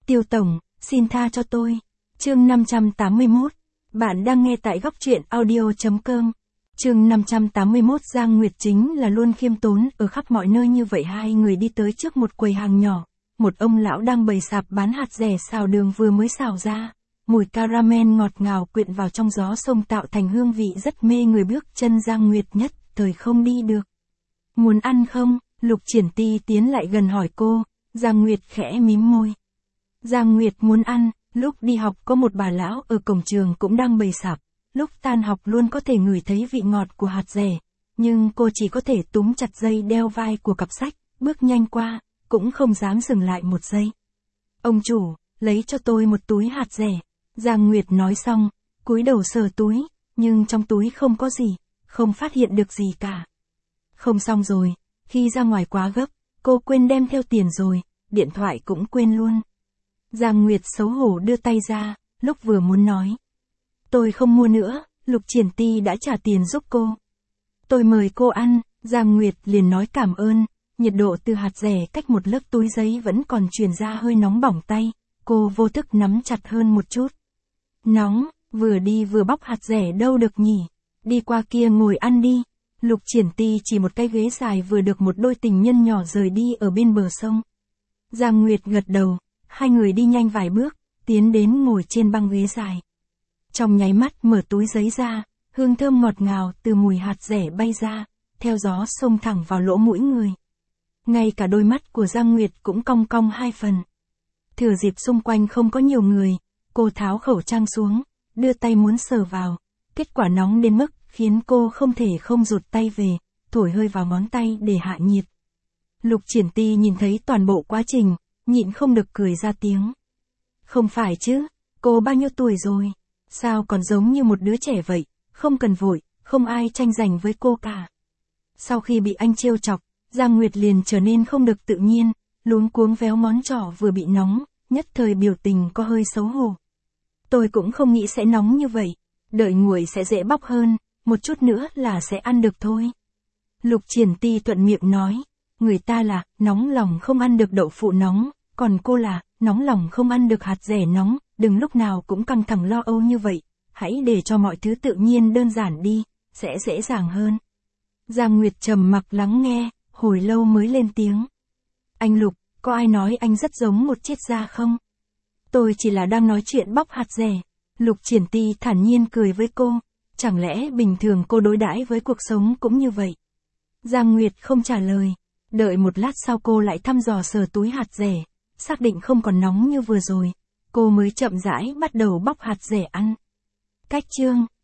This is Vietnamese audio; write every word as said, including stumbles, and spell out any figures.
Tiêu Tổng, xin tha cho tôi. Chương năm trăm tám mươi mốt. Bạn đang nghe tại góc truyện audio chấm com. Chương năm trăm tám mươi mốt. Giang Nguyệt chính là luôn khiêm tốn ở khắp mọi nơi như vậy. Hai người đi tới trước một quầy hàng nhỏ. Một ông lão đang bày sạp bán hạt dẻ xào đường vừa mới xào ra. Mùi caramel ngọt ngào quyện vào trong gió sông tạo thành hương vị rất mê người. Bước chân Giang Nguyệt nhất thời không đi được. Muốn ăn không? Lục Triển Ti tiến lại gần hỏi cô. Giang Nguyệt khẽ mím môi. Giang Nguyệt muốn ăn. Lúc đi học có một bà lão ở cổng trường cũng đang bày sạp. Lúc tan học luôn có thể ngửi thấy vị ngọt của hạt dẻ. Nhưng cô chỉ có thể túm chặt dây đeo vai của cặp sách, bước nhanh qua, cũng không dám dừng lại một giây. Ông chủ, lấy cho tôi một túi hạt dẻ. Giang Nguyệt nói xong, cúi đầu sờ túi, nhưng trong túi không có gì, không phát hiện được gì cả. Không xong rồi, khi ra ngoài quá gấp, cô quên đem theo tiền rồi, điện thoại cũng quên luôn. Giang Nguyệt xấu hổ đưa tay ra, lúc vừa muốn nói. Tôi không mua nữa, Lục Triển Ti đã trả tiền giúp cô. Tôi mời cô ăn, Giang Nguyệt liền nói cảm ơn, nhiệt độ từ hạt dẻ cách một lớp túi giấy vẫn còn truyền ra hơi nóng bỏng tay, cô vô thức nắm chặt hơn một chút. Nóng, vừa đi vừa bóc hạt dẻ đâu được nhỉ, đi qua kia ngồi ăn đi. Lục Triển Ti chỉ một cái ghế dài vừa được một đôi tình nhân nhỏ rời đi ở bên bờ sông. Giang Nguyệt gật đầu, hai người đi nhanh vài bước, tiến đến ngồi trên băng ghế dài. Trong nháy mắt mở túi giấy ra, hương thơm ngọt ngào từ mùi hạt dẻ bay ra, theo gió xông thẳng vào lỗ mũi người. Ngay cả đôi mắt của Giang Nguyệt cũng cong cong hai phần. Thừa dịp xung quanh không có nhiều người, cô tháo khẩu trang xuống, đưa tay muốn sờ vào, kết quả nóng đến mức khiến cô không thể không rụt tay về, thổi hơi vào ngón tay để hạ nhiệt. Lục Triển Ti nhìn thấy toàn bộ quá trình, nhịn không được cười ra tiếng. Không phải chứ, cô bao nhiêu tuổi rồi? Sao còn giống như một đứa trẻ vậy, không cần vội, không ai tranh giành với cô cả. Sau khi bị anh trêu chọc, Giang Nguyệt liền trở nên không được tự nhiên, luống cuống véo ngón trỏ vừa bị nóng, nhất thời biểu tình có hơi xấu hổ. Tôi cũng không nghĩ sẽ nóng như vậy, đợi nguội sẽ dễ bóc hơn, một chút nữa là sẽ ăn được thôi. Lục Triển Ti thuận miệng nói, người ta là nóng lòng không ăn được đậu phụ nóng, còn cô là nóng lòng không ăn được hạt dẻ nóng, đừng lúc nào cũng căng thẳng lo âu như vậy, hãy để cho mọi thứ tự nhiên đơn giản đi, sẽ dễ dàng hơn. Giang Nguyệt trầm mặc lắng nghe, hồi lâu mới lên tiếng. Anh Lục, có ai nói anh rất giống một triết gia không? Tôi chỉ là đang nói chuyện bóc hạt dẻ. Lục Triển Ti thản nhiên cười với cô, chẳng lẽ bình thường cô đối đãi với cuộc sống cũng như vậy? Giang Nguyệt không trả lời, đợi một lát sau cô lại thăm dò sờ túi hạt dẻ, xác định không còn nóng như vừa rồi, cô mới chậm rãi bắt đầu bóc hạt dẻ ăn. Cách chương